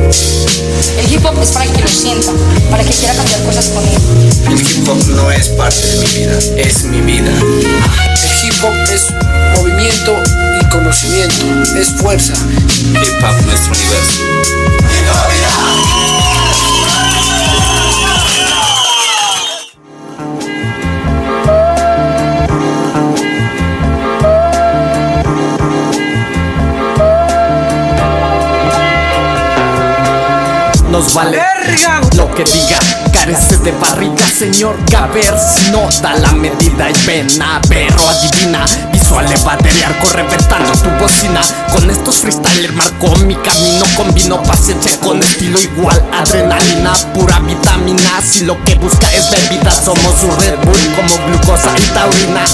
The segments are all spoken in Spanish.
El hip hop es para que lo sienta, para que quiera cambiar cosas con él. El hip hop no es parte de mi vida, es mi vida. El hip hop es movimiento y conocimiento, es fuerza. Hip hop, nuestro universo. Nos vale lo que diga, carece de barriga, señor Gaber. Si no da la medida y ven a ver o adivina, visual evader arco reventando tu bocina. Con estos freestylers marcó mi camino, combino paciencia con estilo igual, adrenalina, pura vitamina. Si lo que busca es bebida, somos un Red Bull como glucosa y taurina.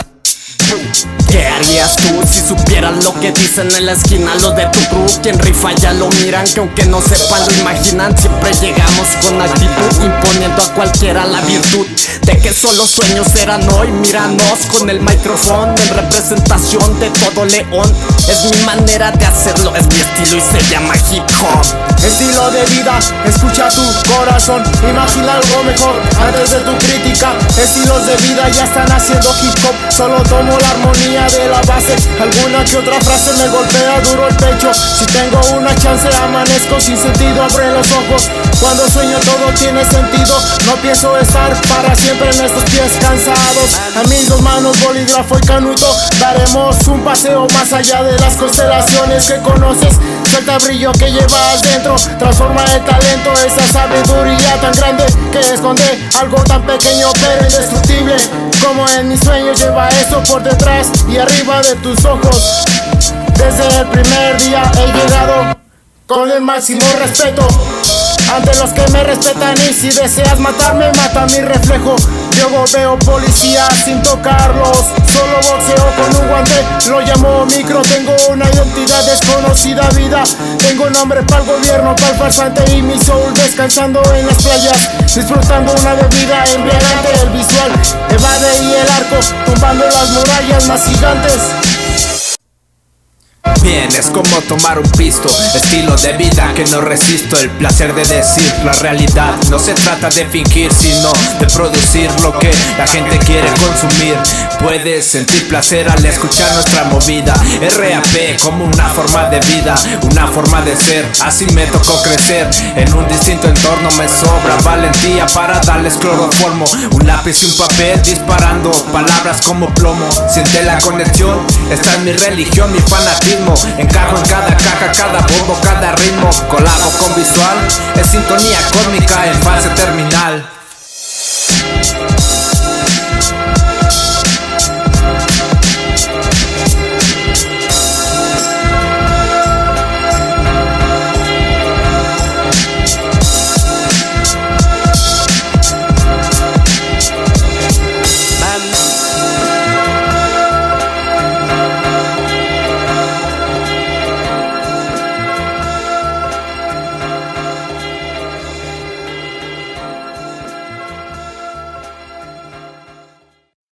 ¿Qué harías tú si supieras lo que dicen en la esquina los de tu crew? Quien rifa ya lo miran, que aunque no sepan lo imaginan. Siempre llegamos con actitud, imponiendo a cualquiera la virtud de que solo sueños eran hoy. Míranos con el micrófono en representación de todo León. Es mi manera de hacerlo, es mi estilo y se llama hip hop. Estilo de vida, escucha tu corazón, imagina algo mejor antes de tu crítica. Estilos de vida ya están haciendo hip hop, solo tomo la armonía de la base. Alguna que otra frase me golpea duro el pecho. Si tengo una chance amanezco sin sentido, abre los ojos. Cuando sueño todo tiene sentido, no pienso estar para siempre en estos pies cansados. A mis dos manos bolígrafo y canuto, daremos un paseo más allá de las constelaciones que conoces. Suelta el brillo que llevas dentro, transforma el talento, esa sabiduría tan grande que esconde algo tan pequeño pero indestructible. Como en mis sueños lleva eso por detrás y arriba de tus ojos. Desde el primer día he llegado con el máximo respeto ante los que me respetan, y si deseas matarme, mata mi reflejo. Yo veo policías sin tocarlos, solo boxeo con un guante, lo llamo micro. Tengo una identidad desconocida, vida. Tengo nombre para el gobierno, para el farsante y mi soul descansando en las playas, disfrutando una bebida embriagante. El visual evade y el arco, tumbando las murallas más gigantes. Bien, es como tomar un pisto, estilo de vida que no resisto. El placer de decir la realidad, no se trata de fingir, sino de producir lo que la gente quiere consumir. Puedes sentir placer al escuchar nuestra movida. RAP como una forma de vida, una forma de ser. Así me tocó crecer en un distinto entorno. Me sobra valentía para darles cloroformo, un lápiz y un papel disparando palabras como plomo. Siente la conexión, esta es mi religión, mi fanatismo. Encajo en cada caja, cada bombo, cada ritmo. Colabo con visual, es sintonía cósmica en fase terminal.